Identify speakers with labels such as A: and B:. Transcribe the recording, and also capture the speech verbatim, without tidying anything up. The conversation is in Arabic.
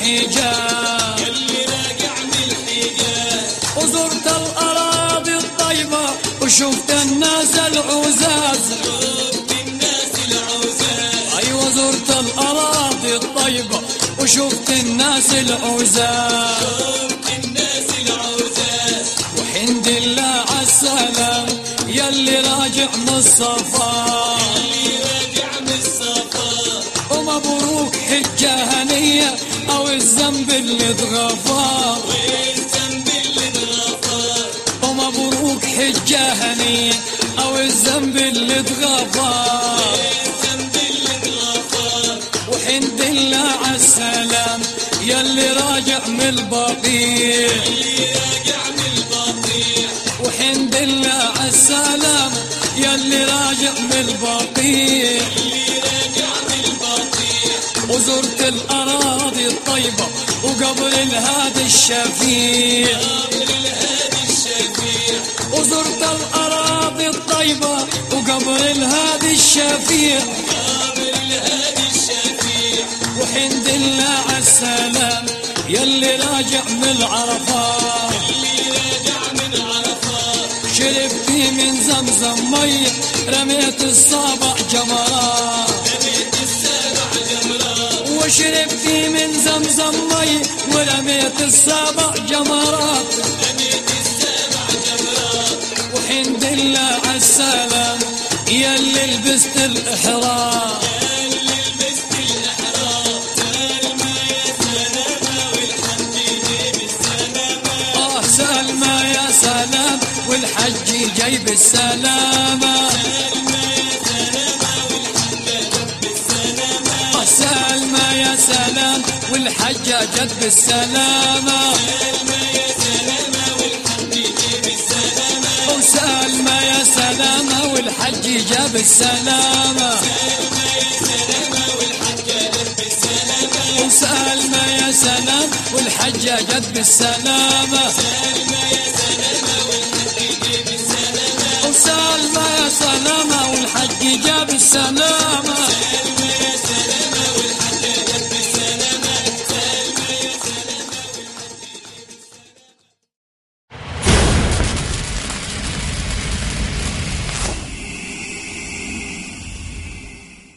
A: الحجاز
B: يلي راجع من الحجاز
A: وزرت الأراضي الطيبة وشفت الناس العزاز
B: شفت الناس العزاز
A: أيوة زرت الأراضي الطيبة وشفت الناس العزاز
B: شفت الناس العزاز
A: وحمد الله عالسلام يلي راجع من الصفا
B: يلي راجع من الصفا
A: ومبروك حجة هنية أو الذنب اللي اتغفر
B: والذنب اللي اتغفر
A: ومبروك حجة هنية أو الذنب اللي اتغفر
B: والذنب اللي اتغفر
A: وحمد الله عالسلام يلي راجع من البقيع
B: يلي راجع من البقيع
A: وحمد الله عالسلام يلي راجع من البقيع
B: يلي راجع من البقيع
A: وزرت الأراضي الطيبة وقبر الهادي الشفيع
B: قبر الهادي الشفيع
A: وزرت الأراضي الطيبة وقبر الهادي الشفيع
B: قبر الهادي الشفيع
A: وحمد الله عالسلام يلي راجع من العرفات
B: يلي راجع من عرفات
A: شربتي من زمزم مي رميت الصابع جمرات
B: رميت السبع جمرات
A: وشربتي من زمزم مي ورميت الصابع جمرات
B: رميت السبع جمرات
A: وحمد الله عالسلام يلي لبست الإحرام
B: يلي لبست الإحرام سلمى يا سلامة والحج جايب السلامة
A: آه سلمى يا سلام والحج جايب السلامة
B: سلمى يا سلامة والحج جايب السلامة
A: آه سلمى يا سلام والحجة جت بالسلامة
B: سلمى يا سلامة والحج جايب السلامة
A: وسلمى يا سلامة والحج جاب السلامة
B: سلمى يا سلامة والحج جايب السلامة
A: وسلمى يا سلامة والحج جاب السلامة
B: سلمى يا سلامة والحج جايب السلامة
A: وسلمى يا سلامة والحج جاب السلامة